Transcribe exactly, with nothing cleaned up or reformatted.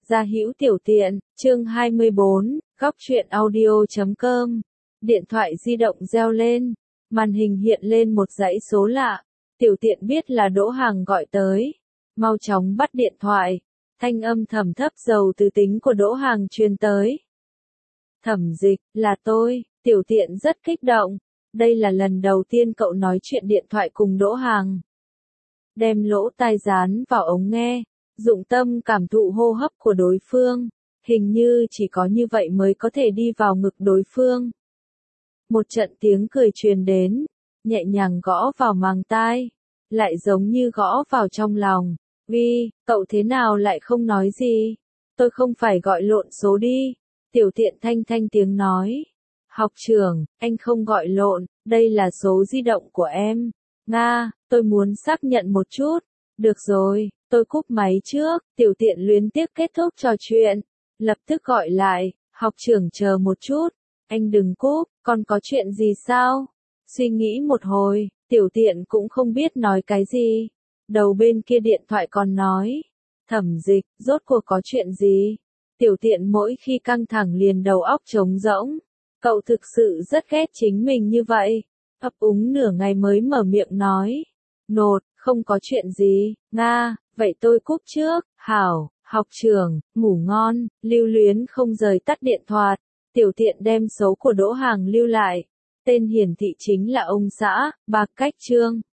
Gia hữu tiểu tiện, chương hai mươi bốn, góc truyện audio chấm com. Điện thoại di động reo lên, màn hình hiện lên một dãy số lạ. Tiểu tiện biết là Đỗ Hàng gọi tới. Mau chóng bắt điện thoại. Thanh âm thầm thấp dầu từ tính của Đỗ Hàng truyền tới. Thẩm Dịch, là tôi. Tiểu tiện rất kích động. Đây là lần đầu tiên cậu nói chuyện điện thoại cùng Đỗ Hàng. Đem lỗ tai dán vào ống nghe, dụng tâm cảm thụ hô hấp của đối phương. Hình như chỉ có như vậy mới có thể đi vào ngực đối phương. Một trận tiếng cười truyền đến, nhẹ nhàng gõ vào màng tai, lại giống như gõ vào trong lòng. Vi, cậu thế nào lại không nói gì? Tôi không phải gọi lộn số đi. Tiểu tiện thanh thanh tiếng nói. Học trưởng, anh không gọi lộn, đây là số di động của em. Nga, tôi muốn xác nhận một chút. Được rồi, tôi cúp máy trước. Tiểu tiện luyến tiếc kết thúc trò chuyện. Lập tức gọi lại, học trưởng chờ một chút. Anh đừng cúp, còn có chuyện gì sao? Suy nghĩ một hồi, tiểu tiện cũng không biết nói cái gì. Đầu bên kia điện thoại còn nói. Thẩm Dịch, rốt cuộc có chuyện gì? Tiểu tiện mỗi khi căng thẳng liền đầu óc trống rỗng. Cậu thực sự rất ghét chính mình như vậy. Ấp úng nửa ngày mới mở miệng nói. Nột, không có chuyện gì, Nga, vậy tôi cúp trước. Hảo, học trưởng, ngủ ngon. Lưu Luyến không rời tắt điện thoại. Tiểu tiện đem số của Đỗ Hàng lưu lại. Tên hiển thị chính là ông xã, Bạc Cách Trương.